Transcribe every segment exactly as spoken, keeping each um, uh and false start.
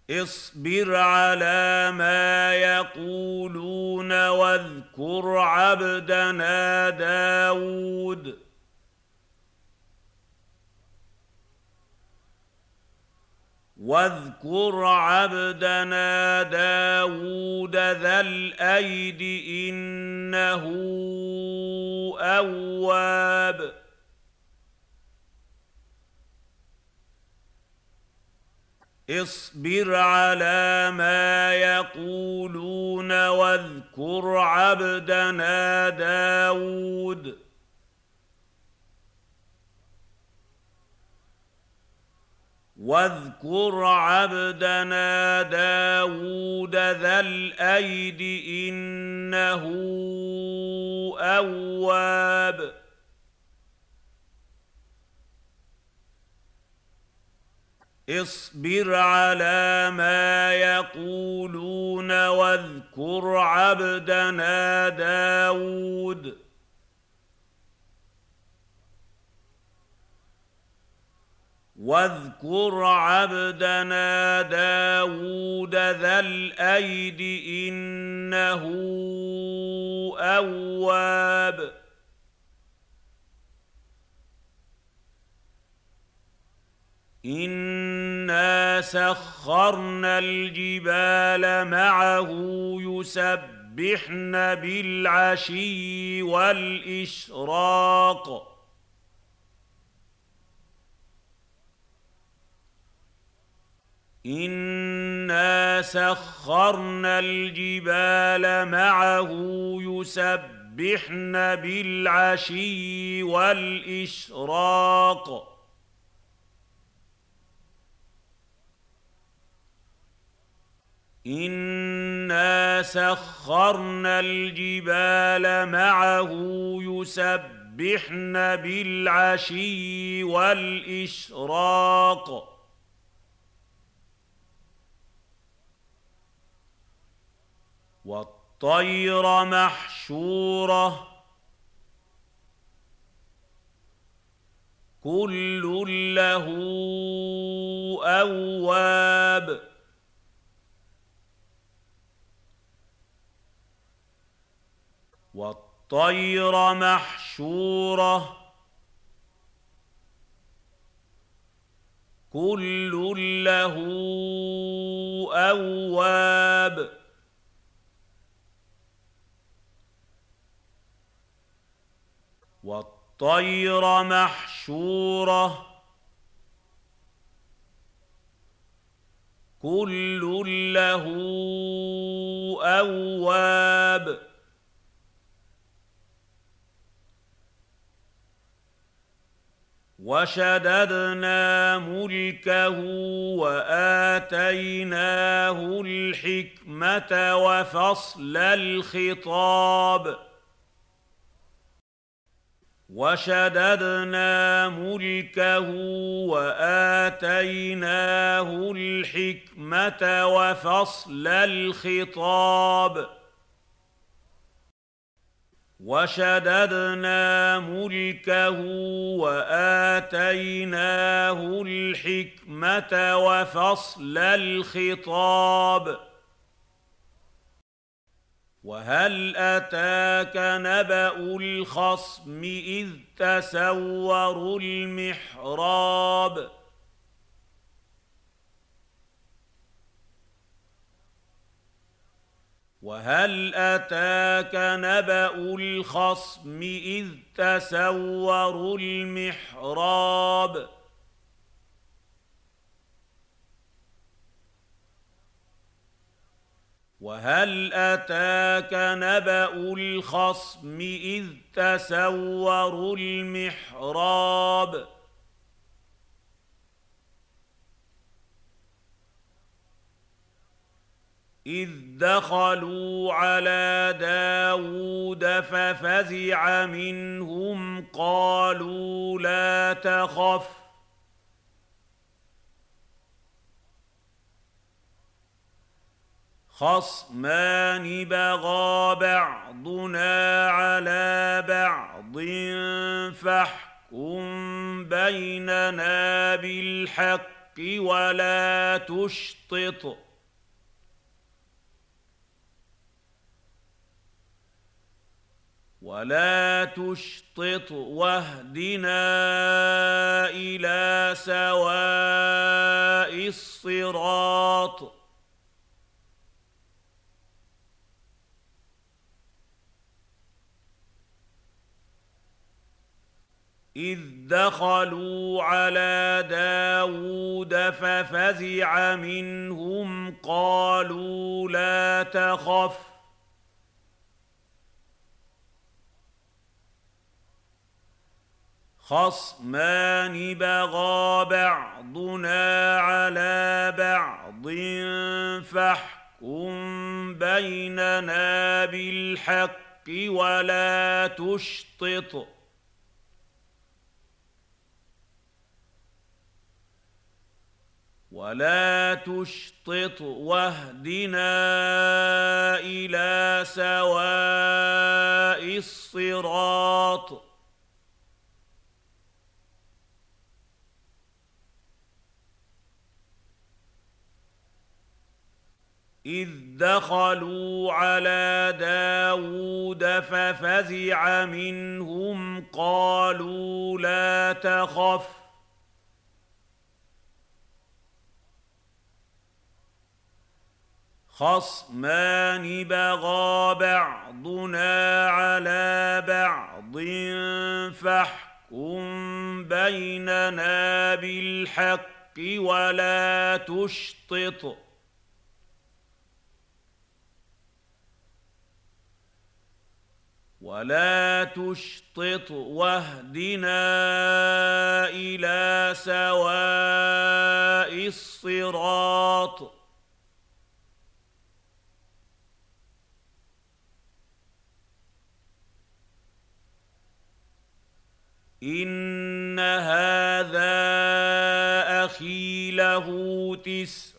اصبر على ما يقولون واذكر عبدنا داود واذكر عبدنا داود ذا الأيد إنه أواب اصبر على ما يقولون واذكر عبدنا داود واذكر عبدنا داود ذا الأيد إنه أواب اصبر على ما يقولون واذكر عبدنا داود واذكر عبدنا داود ذا الأيد إنه أواب إنا سخرنا الجبال معه يسبحن بالعشي والإشراق إنا سخرنا الجبال معه يسبحن بالعشي والإشراق إنا سخرنا الجبال معه يسبحن بالعشي والإشراق والطير محشورة كل له أواب والطير محشورة كل له أواب والطير محشورة كل له أواب وشددنا ملكه وآتيناه الحكمة وفصل الخطاب وشددنا ملكه وآتيناه الحكمة وفصل الخطاب وشددنا ملكه وآتيناه الحكمة وفصل الخطاب وهل أتاك نبأ الخصم إذ تسوروا المحراب وهل أتاك نبأ الخصم إذ تسوروا المحراب وهل أتاك نبأ الخصم إذ تسوروا المحراب إذ دخلوا على داود ففزع منهم قالوا لا تخف خصمان بغى بعضنا على بعض فاحكم بيننا بالحق ولا تشطط ولا تشطط واهدنا إلى سواء الصراط إذ دخلوا على داود ففزع منهم قالوا لا تخف خصمان بغى بعضنا على بعض فاحكم بيننا بالحق ولا تشطط ولا تشطط واهدنا إلى سواء الصراط إذ دخلوا على داود ففزع منهم قالوا لا تخف خصمان بغى بعضنا على بعض فاحكم بيننا بالحق ولا تشطط ولا تشطط واهدنا إلى سواء الصراط إن هذا أخي له تسع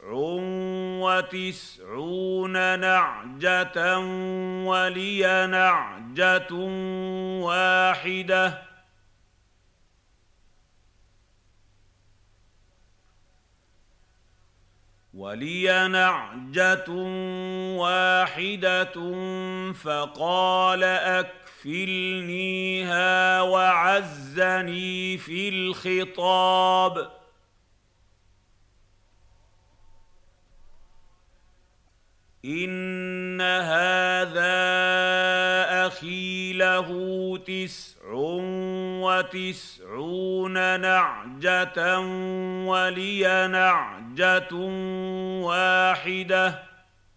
وتسعون نعجة ولي نعجة واحدة ولي نعجة واحدة فقال أكفلنيها وعزني في الخطاب إن هذا أخي له تسع وتسعون نعجة ولي نعجة واحدة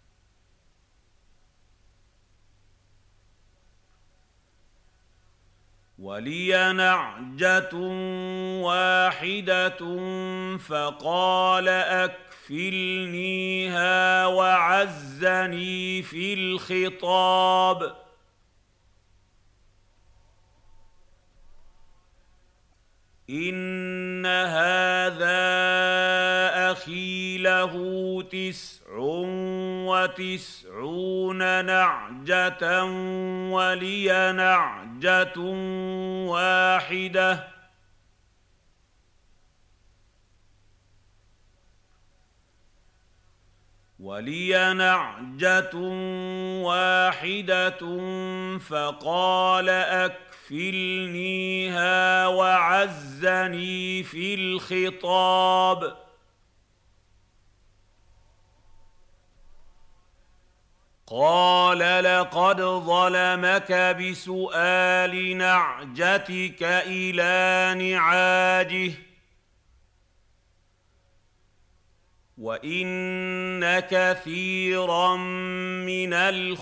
ولي نعجة واحدة فقال أكفلنيها وعزني في الخطاب إن هذا أخي له تسع وتسعون نعجة ولي نعجة واحدة ولي نعجة واحدة فقال أكفلنيها وعزني في الخطاب قال لقد ظلمك بسؤال نعجتك إلى نعاجه وإن كثيرا من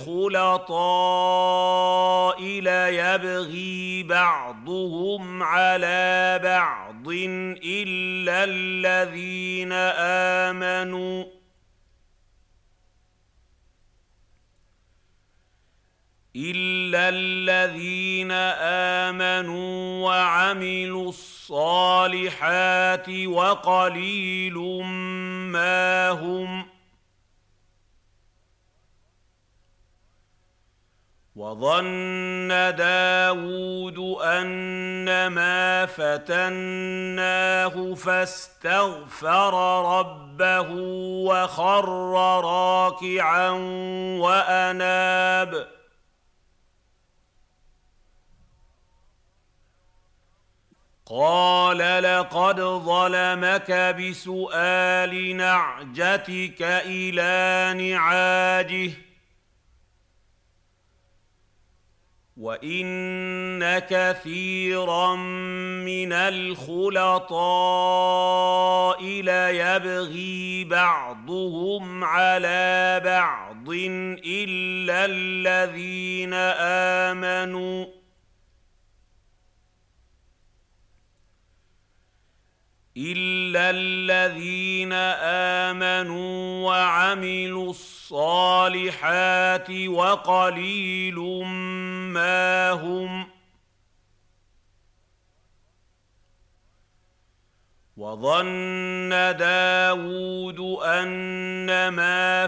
الخلطاء ليبغي بعضهم على بعض إلا الذين آمنوا إلا الذين آمنوا وعملوا الصالحات وقليل ما هم وظن داود أنما فتناه فاستغفر ربه وخر راكعا وأناب قال لقد ظلمك بسؤال نعجتك إلى نعاجه وإن كثيرا من الخلطاء ليبغي بعضهم على بعض إلا الذين آمنوا إلا الذين آمنوا وعملوا الصالحات وقليل ما هم وظن داود أنما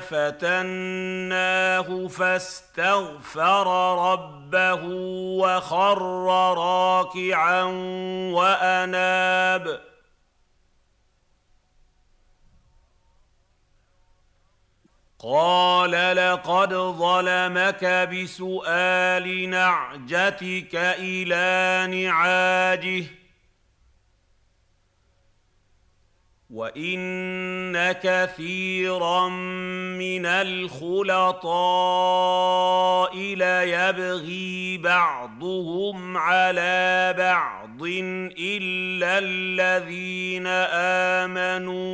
فتناه فاستغفر ربه وخر راكعا وأناب قال لقد ظلمك بسؤال نعجتك إلى نعاجه وإن كثيرا من الخلطاء ليبغي بعضهم على بعض إلا الذين آمنوا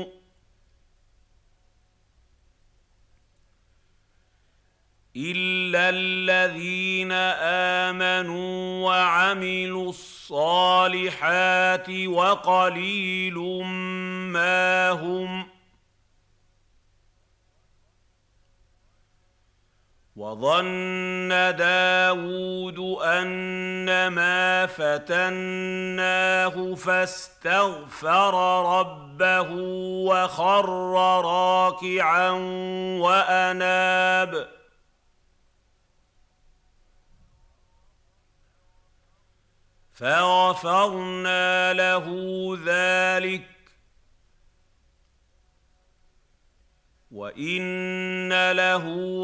إلا الذين آمنوا وعملوا الصالحات وقليل ما هم وظن داود أنما فتناه فاستغفر ربه وخر راكعا وأناب فغفرنا له ذلك وإن له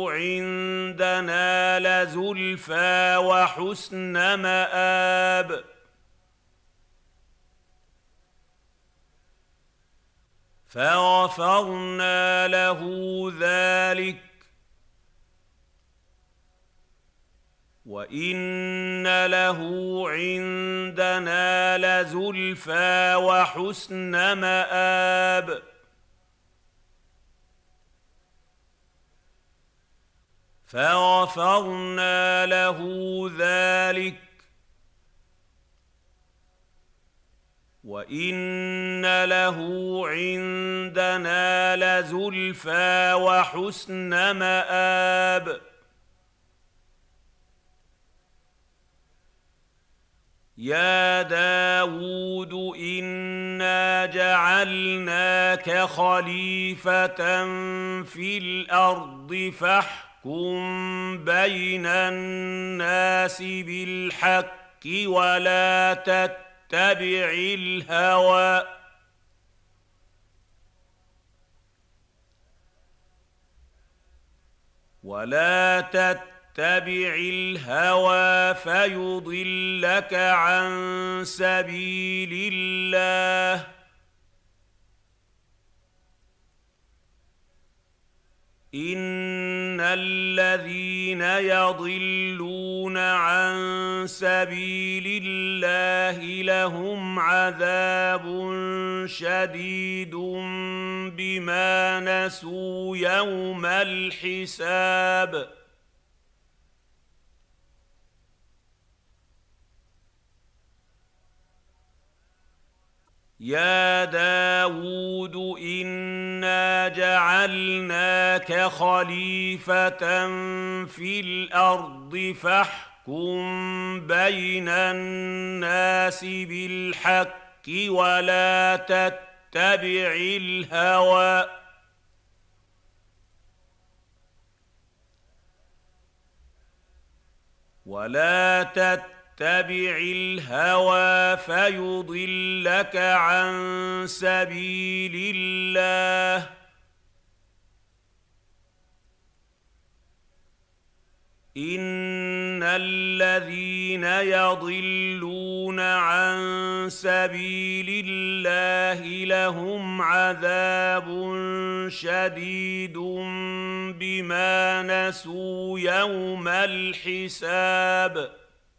عندنا لزلفى وحسن مآب فغفرنا له ذلك وإن له عندنا لزلفى وحسن مآب فغفرنا له ذلك وإن له عندنا لزلفى وحسن مآب يا داود إنا جعلناك خليفة في الأرض فاحكم بين الناس بالحق ولا تتبع الهوى ولا تتبع اتبع الهوى فيضلك عن سبيل الله إن الذين يضلون عن سبيل الله لهم عذاب شديد بما نسوا يوم الحساب يا داود إنا جعلناك خليفة في الأرض فاحكم بين الناس بالحق ولا تتبع الهوى ولا تتبع الهوى فيضلك عن سبيل الله إن الذين يضلون عن سبيل الله لهم عذاب شديد بما نسوا يوم الحساب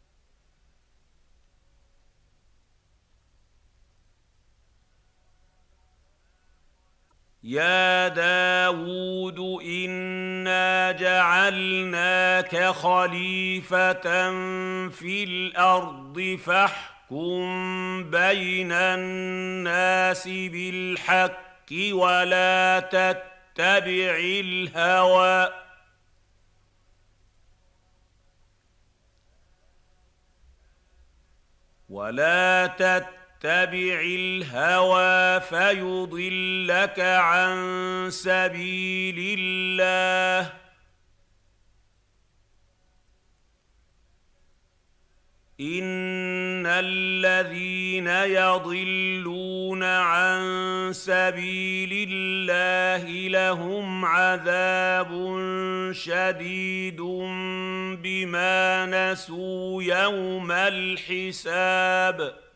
يا داود إنا جعلناك خليفة في الأرض فاحكم بين الناس بالحق ولا تتبع الهوى ولا تتبع اتبع الهوى فيضلك عن سبيل الله إن الذين يضلون عن سبيل الله لهم عذاب شديد بما نسوا يوم الحساب